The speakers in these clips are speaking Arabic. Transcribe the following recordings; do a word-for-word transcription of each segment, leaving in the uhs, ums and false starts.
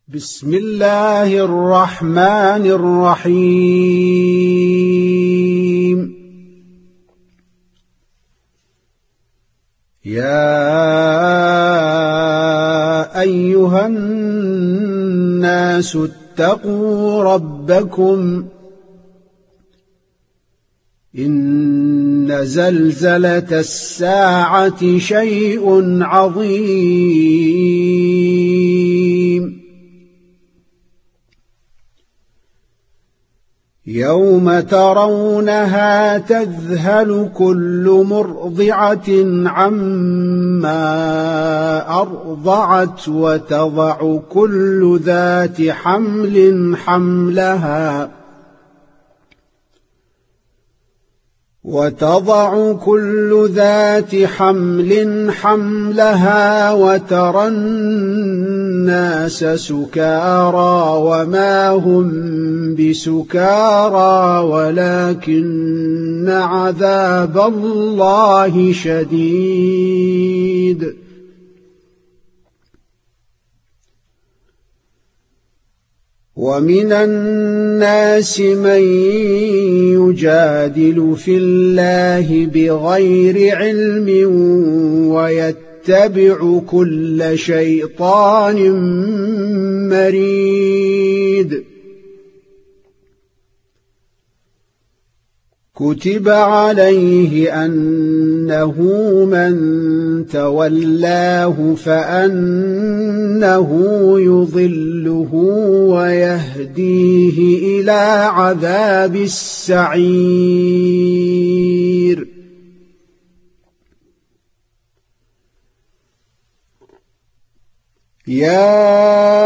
بسم الله الرحمن الرحيم. يا أيها الناس اتقوا ربكم إن زلزلة الساعة شيء عظيم يوم ترونها تذهل كل مرضعة عما أرضعت وتضع كل ذات حمل حملها وتضع كل ذات حمل حملها وترى الناس سكارى وما هم بسكارى ولكن عذاب الله شديد. ومن الناس من يجادل في الله بغير علم ويتبع كل شيطان مريد. كتب عليه أنه من تولاه فأنه يضله ويهديه إلى عذاب السعير. يا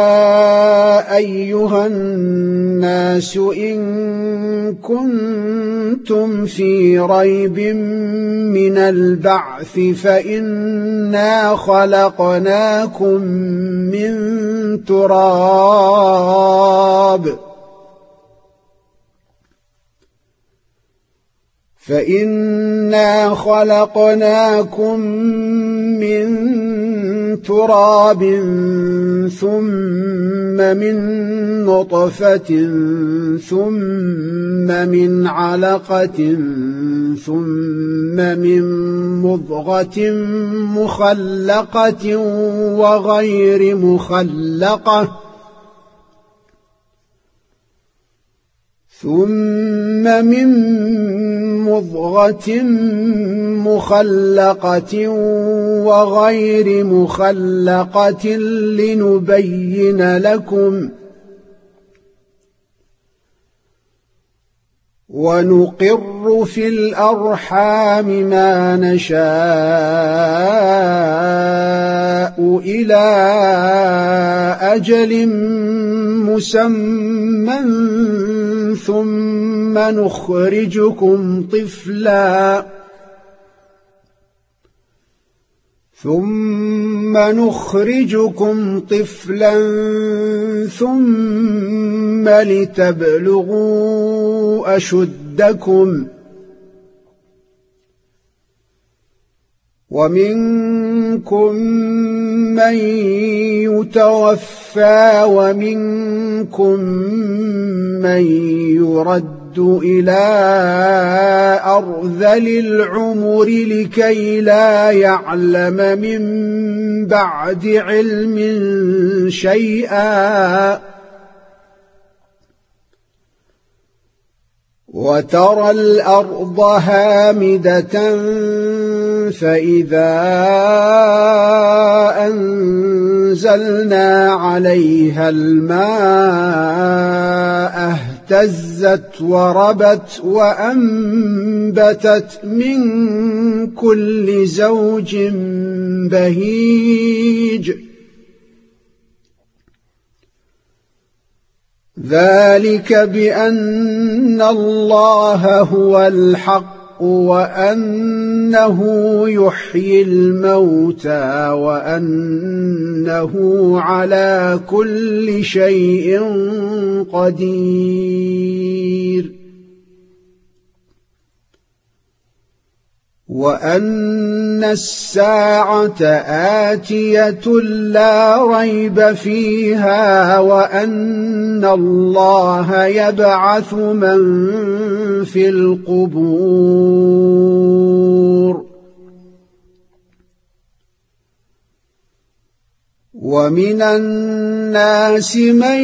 أيها الناس إن كنتم في ريب من البعث فإنا خلقناكم من تراب فإنا خلقناكم من تراب ثم من نطفة ثم من علقة ثم من مضغة مخلقة وغير مخلقة ثم من مضغة مخلقة وغير مخلقة لنبين لكم ونقر في الأرحام ما نشاء إلى أجل مسمى ثم نخرجكم طفلا ثم نخرجكم طفلا ثم لتبلغوا أشدكم ومنكم من يتوفى ومنكم من يرد إلى أرذل العمر لكي لا يعلم من بعد علم شيئا. وترى الأرض هامدة فإذا أنزلنا عليها الماء اهتزت وربت وأنبتت من كل زوج بهيج. ذلك بأن الله هو الحق وأنه يحيي الموتى وأنه على كل شيء قدير. وأن الساعة آتية لا ريب فيها وأن الله يبعث من في القبور ومن الناس من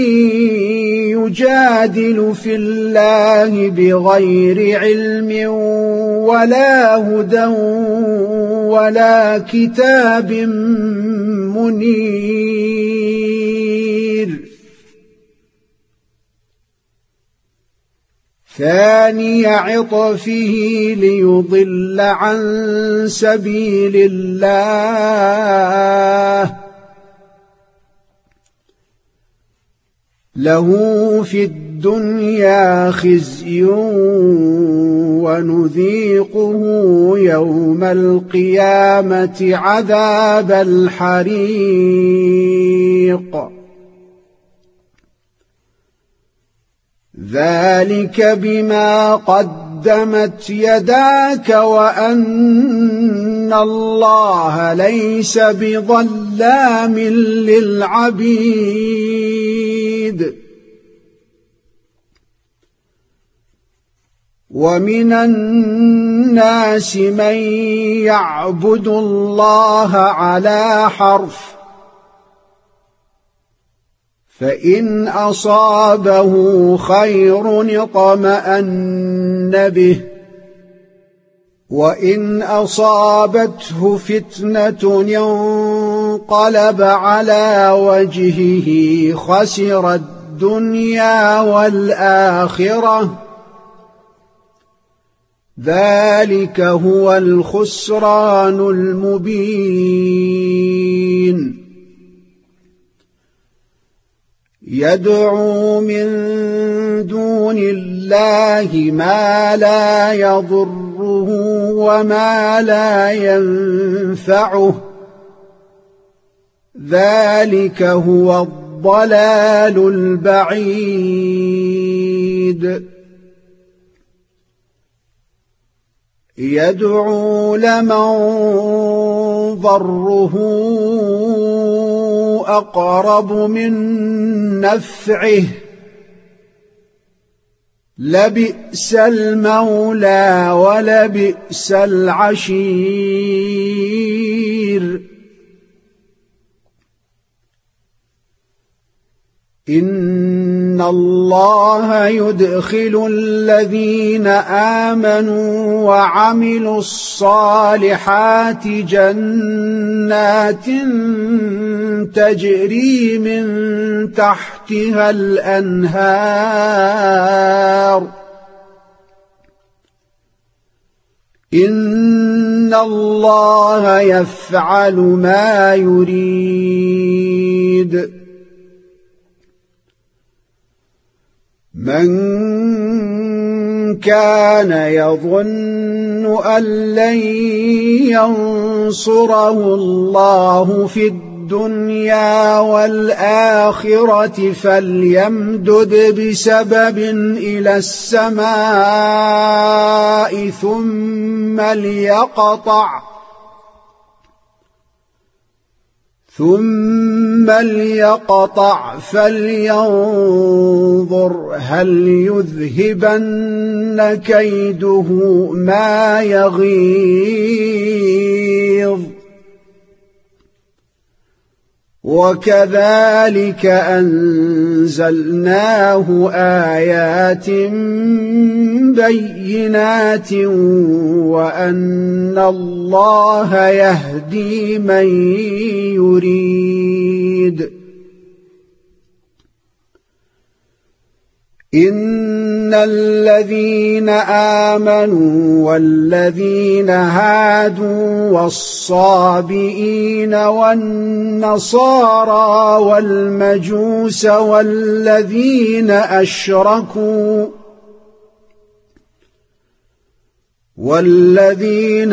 يجادل في الله بغير علم ولا هدى ولا كتاب منير ثاني عطفه ليضل عن سبيل الله له في الدنيا خزي ونذيقه يوم القيامة عذاب الحريق ذلك بما قدمت يداك وأن الله ليس بظلام للعبيد ومن الناس من يعبد الله على حرف فإن أصابه خير اطمأن به وإن أصابته فتنة انقلب على وجهه خسر الدنيا والآخرة ذلك هو الخسران المبين يدعو من دون الله ما لا يضره وما لا ينفعه ذلك هو الضلال البعيد يدعو لمن ضره أقرب من نفعه لبئس المولى ولبئس العشير إن الله يدخل الذين آمنوا وعملوا الصالحات جنات تجري من تحتها الأنهار إن الله يفعل ما يريد من كان يظن أن لن ينصره الله في الدنيا والآخرة فليمدد بسبب إلى السماء ثم ليقطع ثم ليقطع فلينظر هل يذهبن كيده ما يغيظ وكذلك أنزلناه آيات بينات وأن الله يهدي من يريد إن الذين آمنوا والذين هادوا والصابئين والنصارى والمجوس والذين أشركوا والذين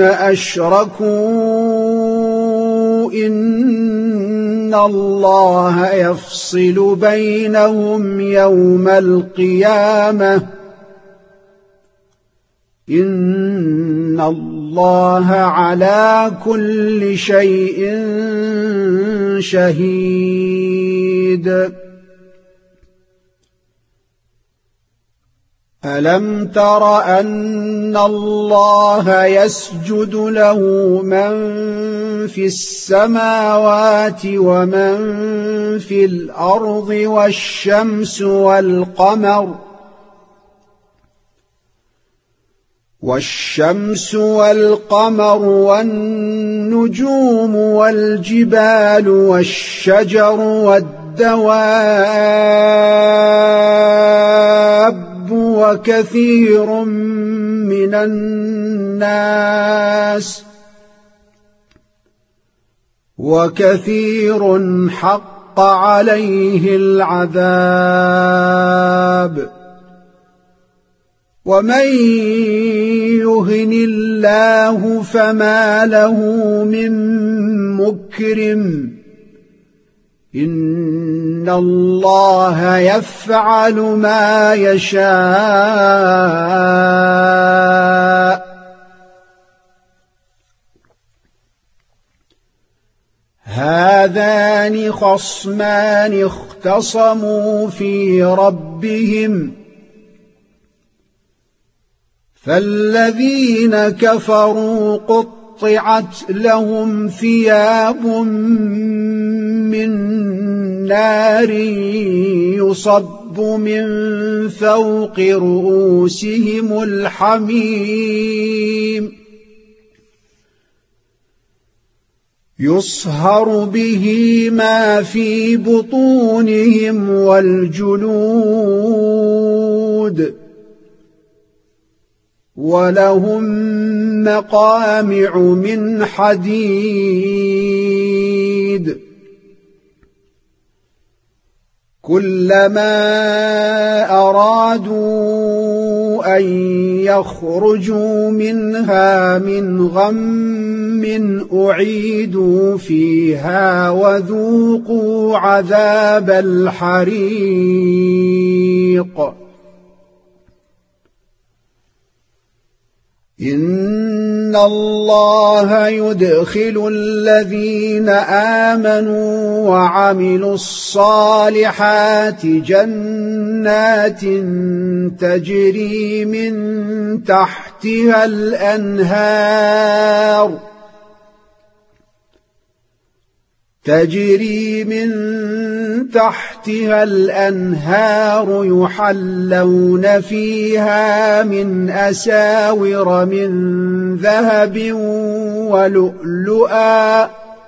أشركوا إن الله يفصل بينهم يوم القيامة إن الله الله على كل شيء شهيد ألم تر أن الله يسجد له من في السماوات ومن في الأرض والشمس والقمر والشمس والقمر والنجوم والجبال والشجر والدواب وكثير من الناس وكثير حق عليه العذاب ومن يهن الله فما له من مكرم إن الله يفعل ما يشاء هذان خصمان اختصموا في ربهم فالذين كفروا قطعت لهم ثياب من نار يصب من فوق رؤوسهم الحميم يصهر به ما في بطونهم والجلود ولهم مقامع من حديد كلما أرادوا أن يخرجوا منها من غم أعيدوا فيها وذوقوا عذاب الحريق إن الله يدخل الذين آمنوا وعملوا الصالحات جنات تجري من تحتها الأنهار تجري من تحتها الأنهار يحلون فيها من أساور من ذهب ولؤلؤا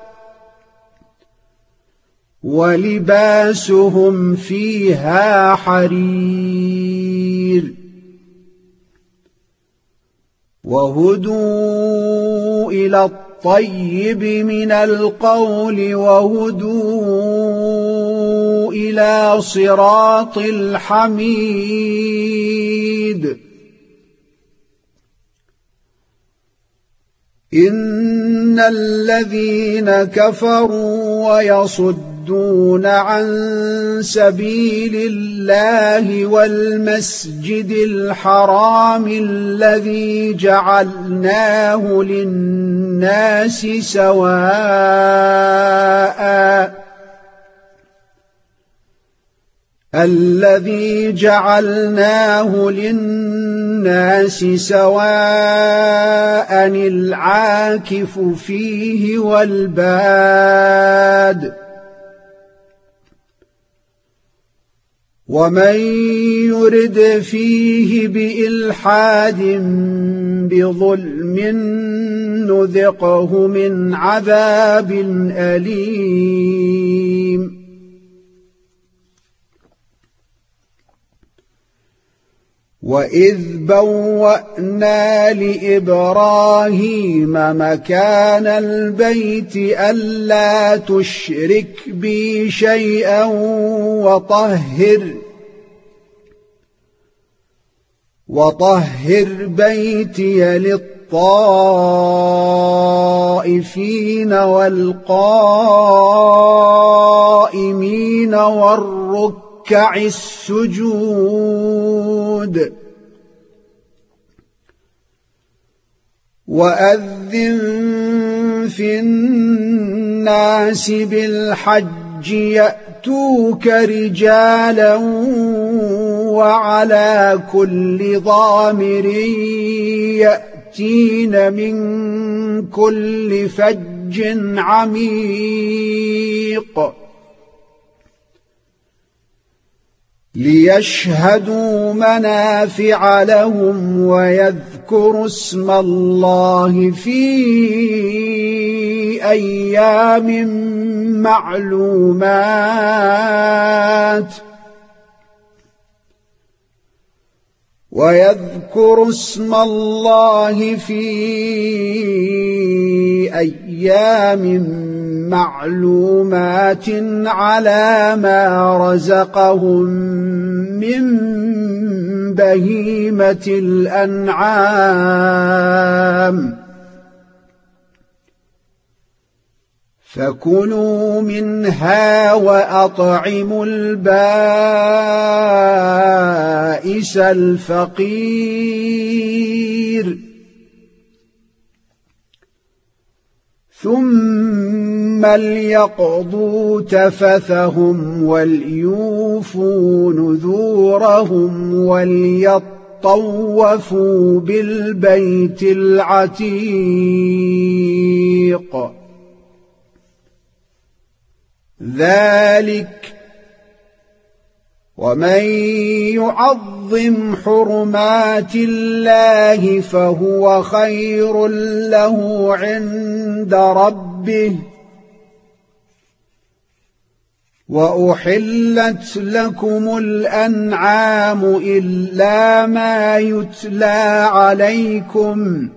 ولباسهم فيها حرير وهدوا إلى الطيب من القول وهدوا إلى صراط الحميد إن الذين كفروا ويصدون عن سبيل الله والمسجد الحرام الذي جعلناه للناس سواء الذي جعلناه للناس سواء العاكف فيه والباد ومن يرد فيه بإلحاد بظلم نذقه من عذاب أليم وإذ بوأنا لإبراهيم مكان البيت ألا تشرك بي شيئا وطهر وطهر بيتي للطائفين والقائمين والركع السجود وأذن في الناس بالحج يأتوك رجالا وعلى كل ضامر يأتين من كل فج عميق ليشهدوا منافع لهم ويذكروا اسم الله في أيام معلومات ويذكروا اسم الله في أيام معلومات على ما رزقهم من بهيمة الأنعام فكلوا منها وأطعموا البائس الفقير ثم ليقضوا تفثهم وليوفوا نذورهم وليطوفوا بالبيت العتيق ذلك ومن يعظم حرمات الله فهو خير له عند ربه وأحلت لكم الأنعام إلا ما يتلى عليكم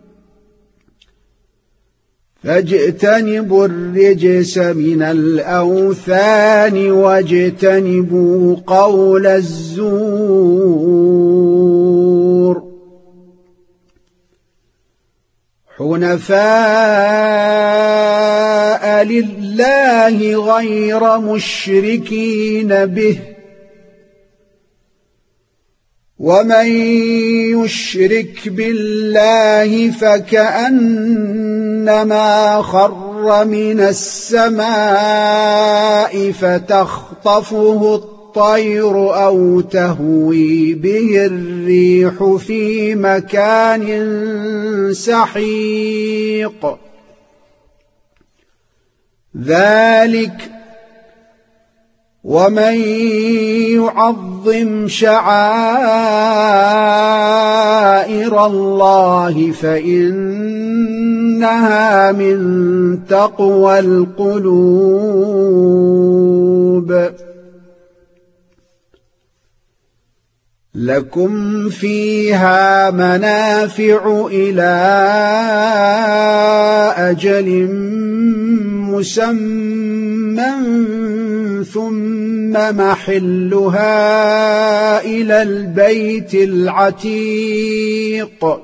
فاجتنبوا الرجس من الأوثان واجتنبوا قول الزور حنفاء لله غير مشركين به ومن يشرك بالله فكأنما خر من السماء فتخطفه الطير أو تهوي به الريح في مكان سحيق ذلك ومن يعظم شعائر الله فإنها من تقوى القلوب لكم فيها منافع إلى أجل مسمى ثم محلها إلى البيت العتيق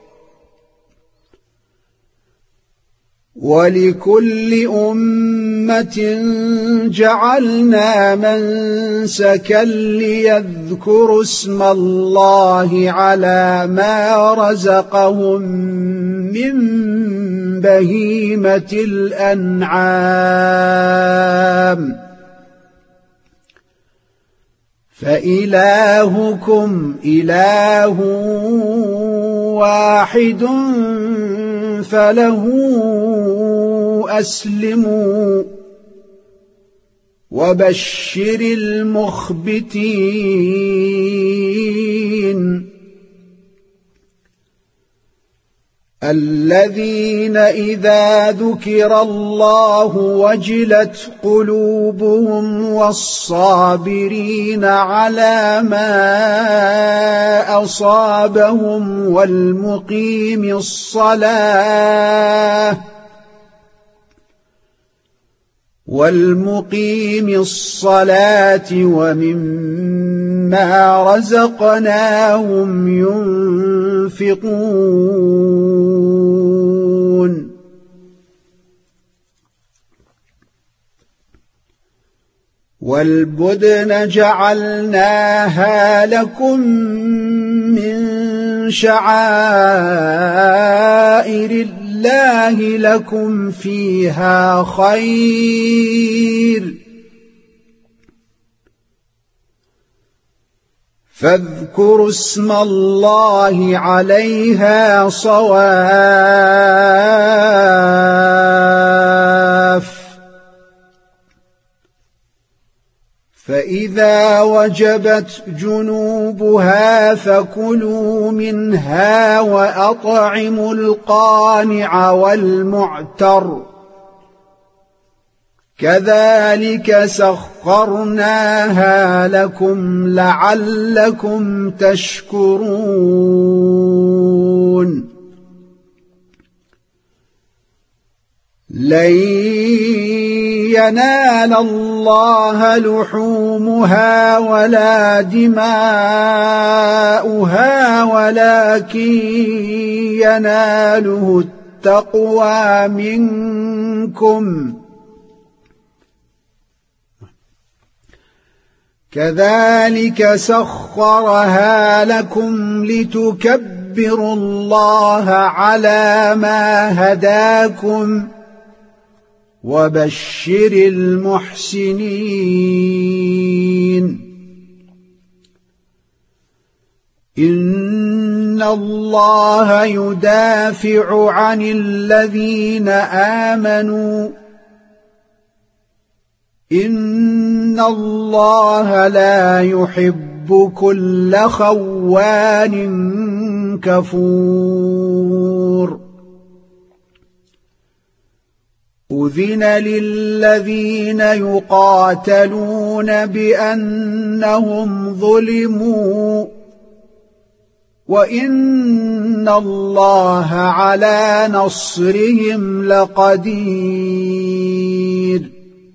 ولكل أمة جعلنا منسكا ليذكروا اسم الله على ما رزقهم من بهيمة الأنعام فإلهكم إله واحد فله أسلموا وبشر المخبتين الذين إذا ذكر الله وجلت قلوبهم والصابرين على ما أصابهم والمقيم الصلاة والمقيم الصلاة ومما رزقناهم ينفقون والبدن جعلناها لكم من شعائر الله لكم فيها خير فاذكروا اسم الله عليها صواف فإذا وجبت جنوبها فكلوا منها وأطعموا القانع والمعتر كذلك سخرناها لكم لعلكم تشكرون لن ينال الله لحومها ولا دماؤها ولكن يناله التقوى منكم كذلك سخرها لكم لتكبروا الله على ما هداكم وبشر المحسنين إن الله يدافع عن الذين آمنوا إن الله لا يحب كل خوان كفور أذن للذين يقاتلون بأنهم ظلموا وإن الله على نصرهم لقدير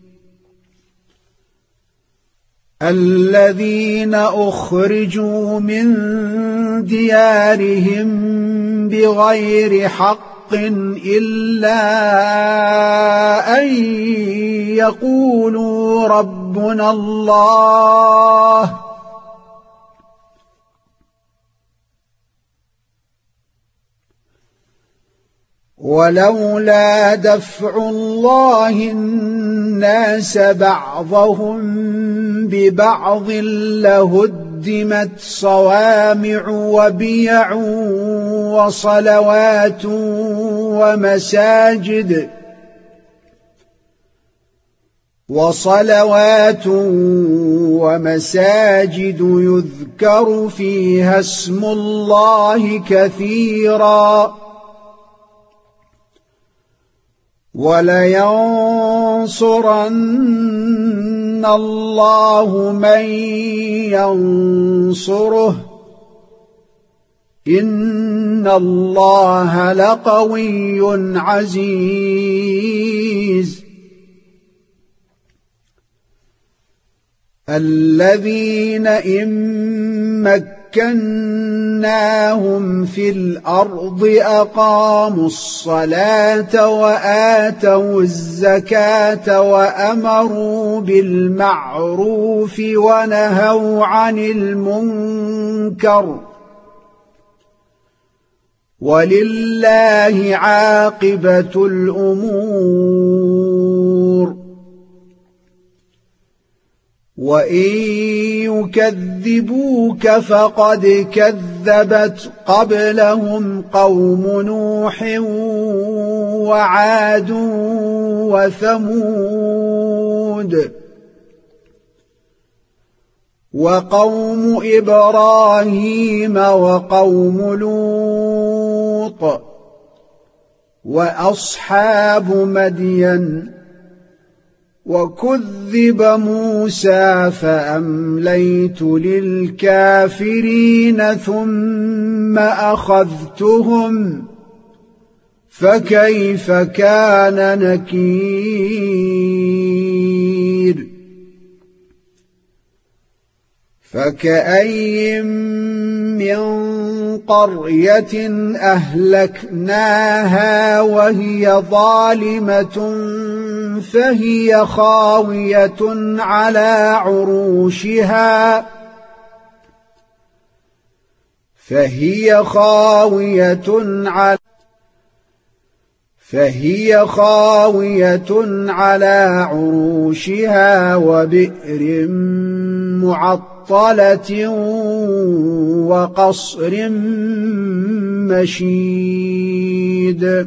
الذين أخرجوا من ديارهم بغير حق إلا أن يقولوا ربنا الله ولولا دفع الله الناس بعضهم ببعض لهدمت صوامع وبيع وصلوات ومساجد وصلوات ومساجد يذكر فيها اسم الله كثيرا ولينصرن الله من ينصره إن الله لقوي عزيز الذين إن مكناهم في الأرض أقاموا الصلاة وآتوا الزكاة وأمروا بالمعروف ونهوا عن المنكر ولله عاقبة الأمور وإن يكذبوك فقد كذبت قبلهم قوم نوح وعاد وثمود وقوم إبراهيم وقوم لوط وأصحاب مدين وكذب موسى فأمليت للكافرين ثم أخذتهم فكيف كان نكير فكأي من قرية أهلكناها وهي ظالمة فهي خاوية على عروشها فهي خاوية على فهي خاوية على عروشها وبئر معطلة وقصر مشيد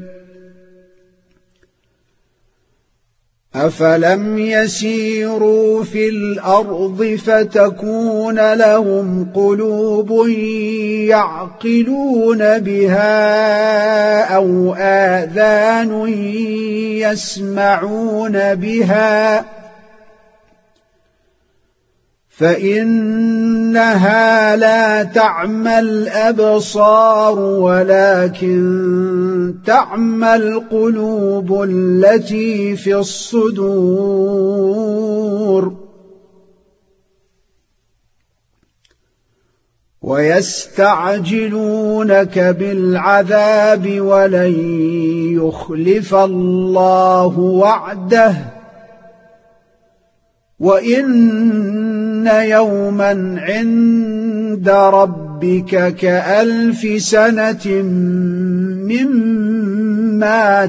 أفلم يسيروا في الأرض فتكون لهم قلوب يعقلون بها أو آذان يسمعون بها فإنها لا تعمى الأبصار ولكن تعمى القلوب التي في الصدور ويستعجلونك بالعذاب ولن يخلف الله وعده وإن يوما عند ربك كألف سنة مما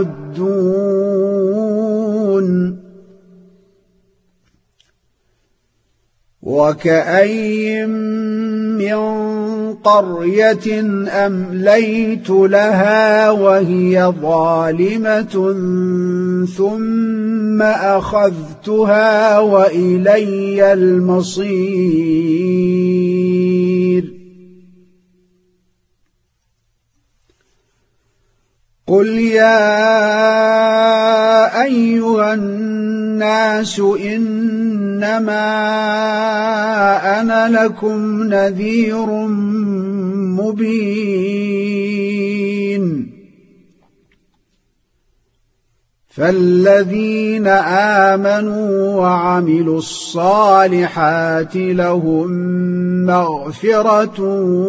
تعدون وكأي من قرية أمليت لها وهي ظالمة ثم أخذتها وإلي المصير قل يا أيها الناس إنما أنا لكم نذير مبين فالذين آمنوا وعملوا الصالحات لهم مغفرة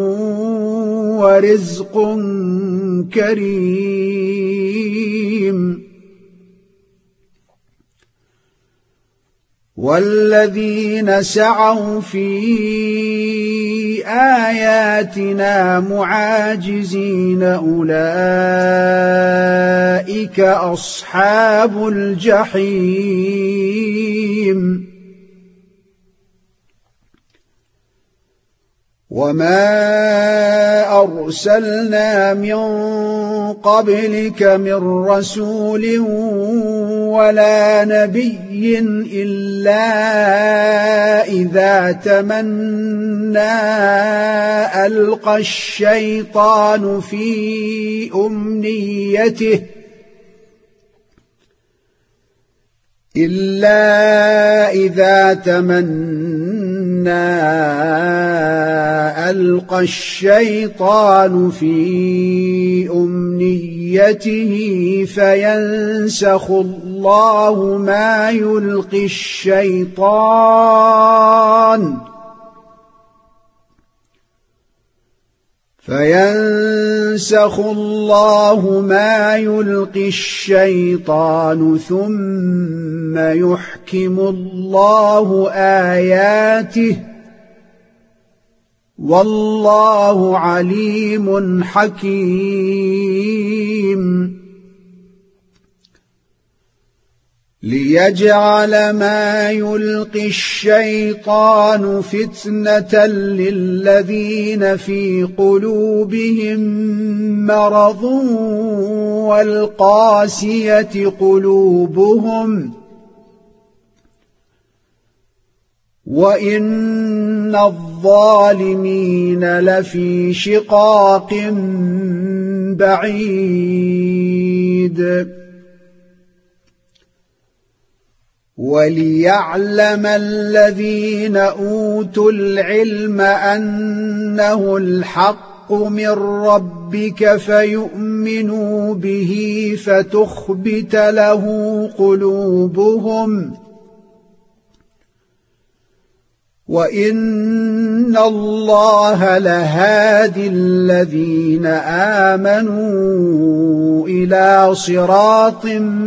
ورزق كريم والذين سعوا في آياتنا معاجزين أولئك أصحاب الجحيم وما أرسلنا من قبلك من رسول ولا نبي إلا إذا تمنى ألقى الشيطان في أمنيته إلا إذا تمنى ألقى الشيطان في أمنيته فينسخ الله ما يلقي الشيطان فينسخ الله ما يلقي الشيطان ثم يحكم الله آياته والله عليم حكيم ليجعل ما يلقي الشيطان فتنة للذين في قلوبهم مرض والقاسية قلوبهم وإن الظالمين لفي شقاق بعيد وليعلم الذين أوتوا العلم أنه الحق من ربك فيؤمنوا به فتخبت له قلوبهم وإن الله لهادي الذين آمنوا إلى صراط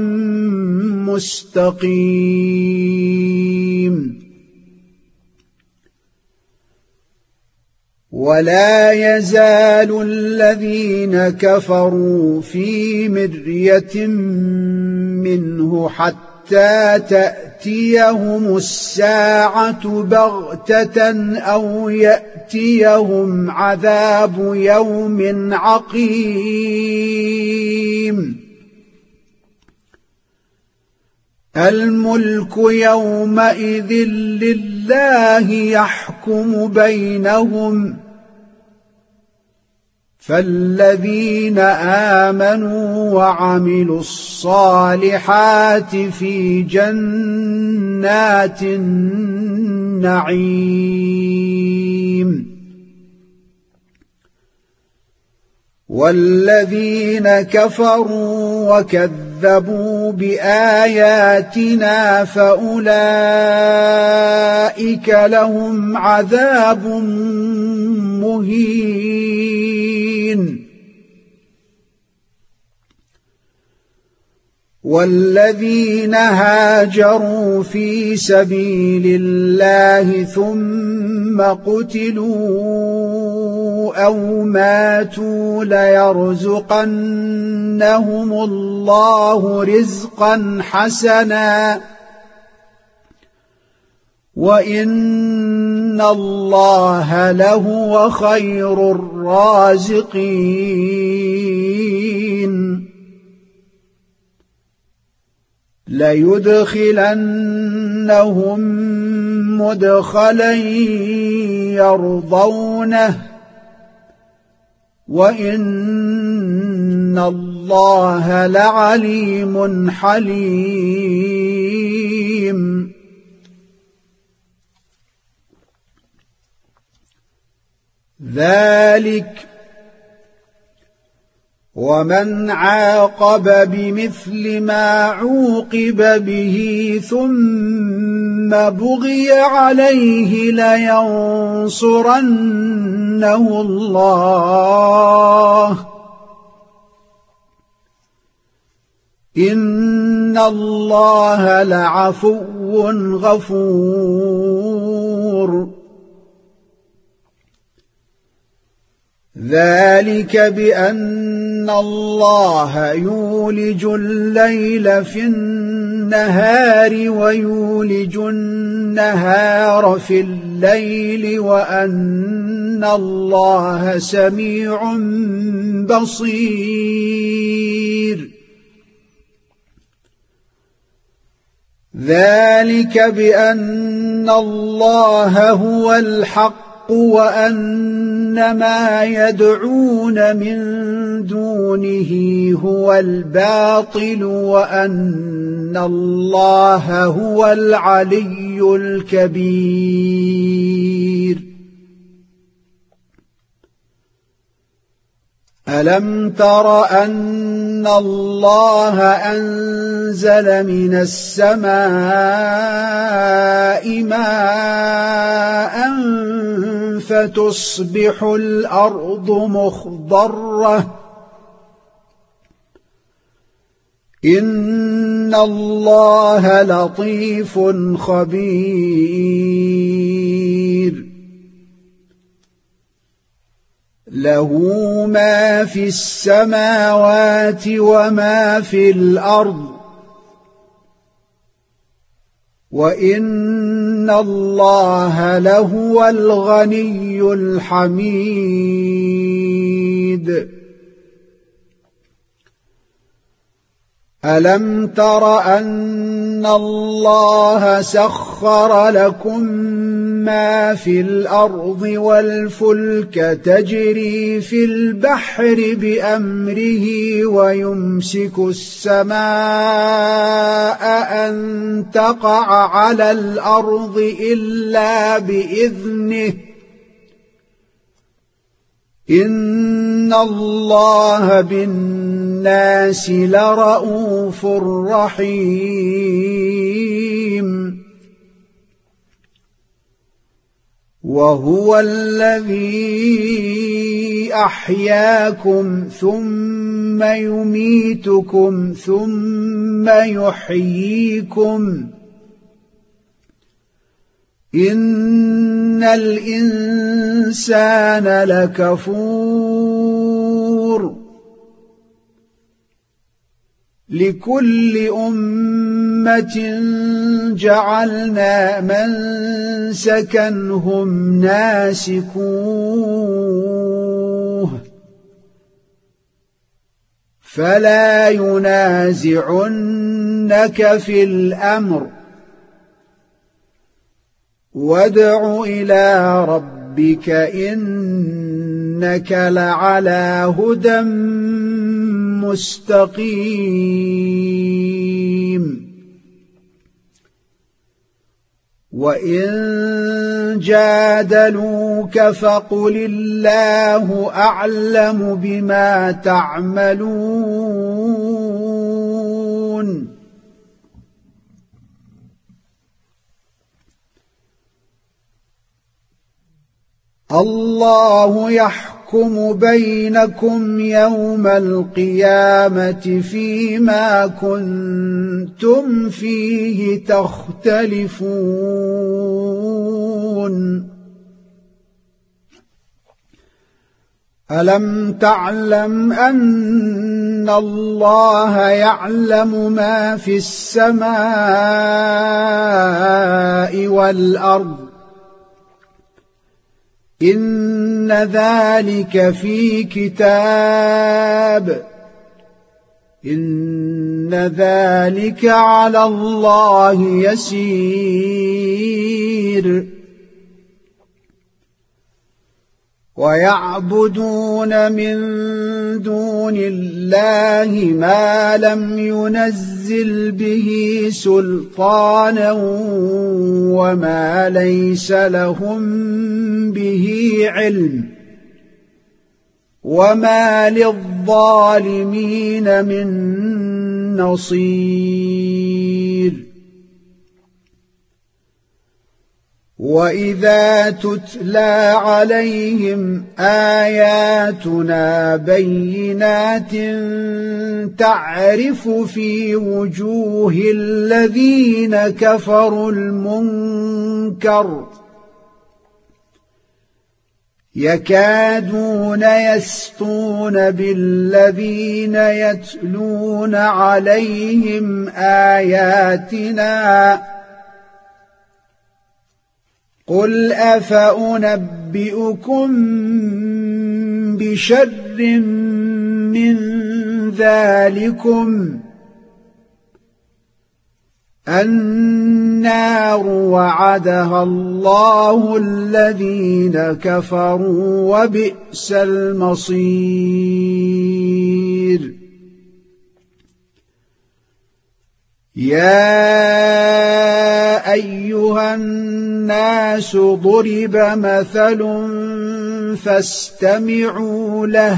مستقيم ولا يزال الذين كفروا في مرية منه حتى تأتيهم الساعة بغتة أو يأتيهم عذاب يوم عقيم الملك يومئذ لله يحكم بينهم فالذين آمنوا وعملوا الصالحات في جنات النعيم والذين كفروا وكذبوا بآياتنا فأولئك لهم عذاب مهين والذين هاجروا في سبيل الله ثم قتلوا أو ماتوا ليرزقنهم الله رزقا حسنا وإن الله لهو خير الرازقين ليدخلنهم مدخلا يرضونه وإن الله لعليم حليم ذلك ومن عاقب بمثل ما عوقب به ثم بغي عليه لينصرنه الله إن الله لعفو غفور ذلك بأن الله يولج الليل في النهار ويولج النهار في الليل وأن الله سميع بصير ذلك بأن الله هو الحق وأن ما يدعون من دونه هو الباطل وأن الله هو العلي الكبير ألم تر أن الله أنزل من السماء ماء فتصبح الأرض مخضرة إن الله لطيف خبير له ما في السماوات وما في الأرض وإن الله لهو الغني الحميد ألم تر أن الله سخر لكم ما في الأرض والفلك تجري في البحر بأمره ويمسك السماء أن تقع على الأرض إلا بإذنه إن الله بالناس لرءوف رحيم وهو الذي أحياكم ثم يميتكم ثم يحييكم إن الإنسان لكفور لكل أمة جعلنا منسكا هم ناسكوه فلا ينازعنك في الأمر وادع إلى ربك إنك لعلى هدى مستقيم وإن جادلوك فقل الله أعلم بما تعملون الله يحكم بينكم يوم القيامة فيما كنتم فيه تختلفون ألم تعلم أن الله يعلم ما في السماء والأرض إن ذلك في كتاب إن ذلك على الله يسير ويعبدون من دون الله ما لم ينزل به سلطانا وما ليس لهم به علم وما للظالمين من نصير وإذا تتلى عليهم آياتنا بينات تعرف في وجوه الذين كفروا المنكر يكادون يسطون بالذين يتلون عليهم آياتنا قل أفأنبئكم بشر من ذلكم النار وعدها الله الذين كفروا وبئس المصير يا أيها الناس ضرب مثل فاستمعوا له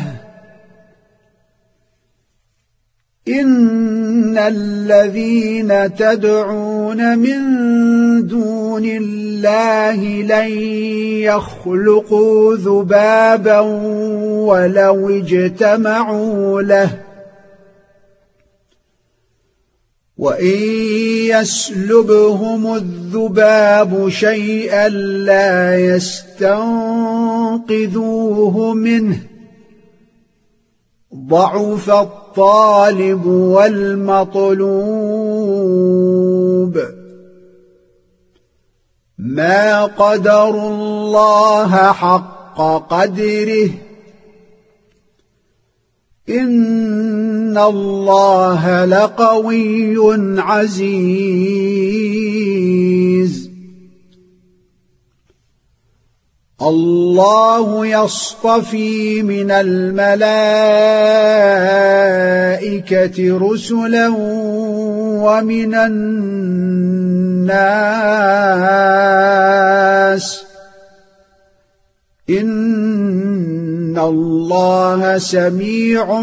إن الذين تدعون من دون الله لن يخلقوا ذبابا ولو اجتمعوا له وإن يسلبهم الذباب شيئا لا يستنقذوه منه ضعف الطالب والمطلوب ما قدروا الله حق قدره إن الله لقوي عزيز الله يصطفي من الملائكة رسلا ومن الناس إن الله سميع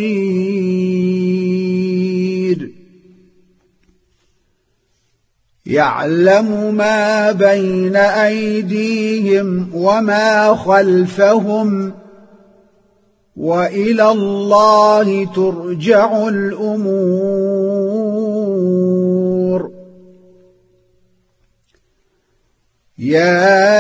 بصير يعلم ما بين أيديهم وما خلفهم وإلى الله ترجع الأمور. يا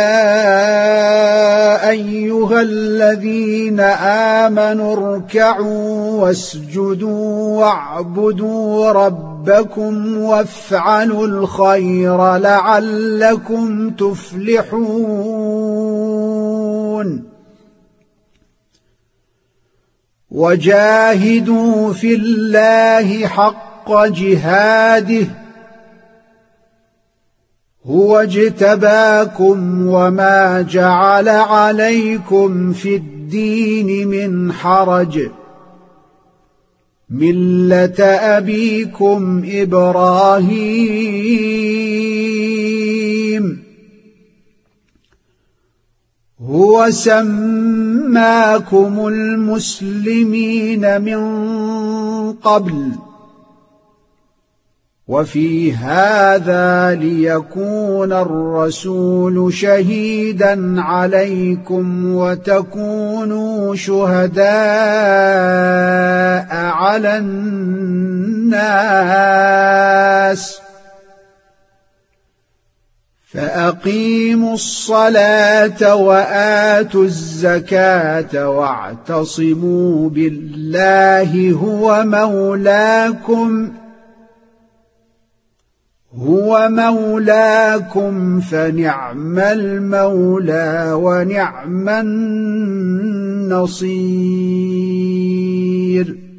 أيها الذين آمنوا اركعوا واسجدوا واعبدوا ربكم وافعلوا الخير لعلكم تفلحون. وجاهدوا في الله حق جهاده هو اجتباكم وما جعل عليكم في الدين من حرج ملة أبيكم إبراهيم هو سماكم المسلمين من قبل وفي هذا ليكون الرسول شهيدا عليكم وتكونوا شهداء على الناس. فأقيموا الصلاة وآتوا الزكاة واعتصموا بالله هو مولاكم هو مولاكم فنعم المولى ونعم النصير.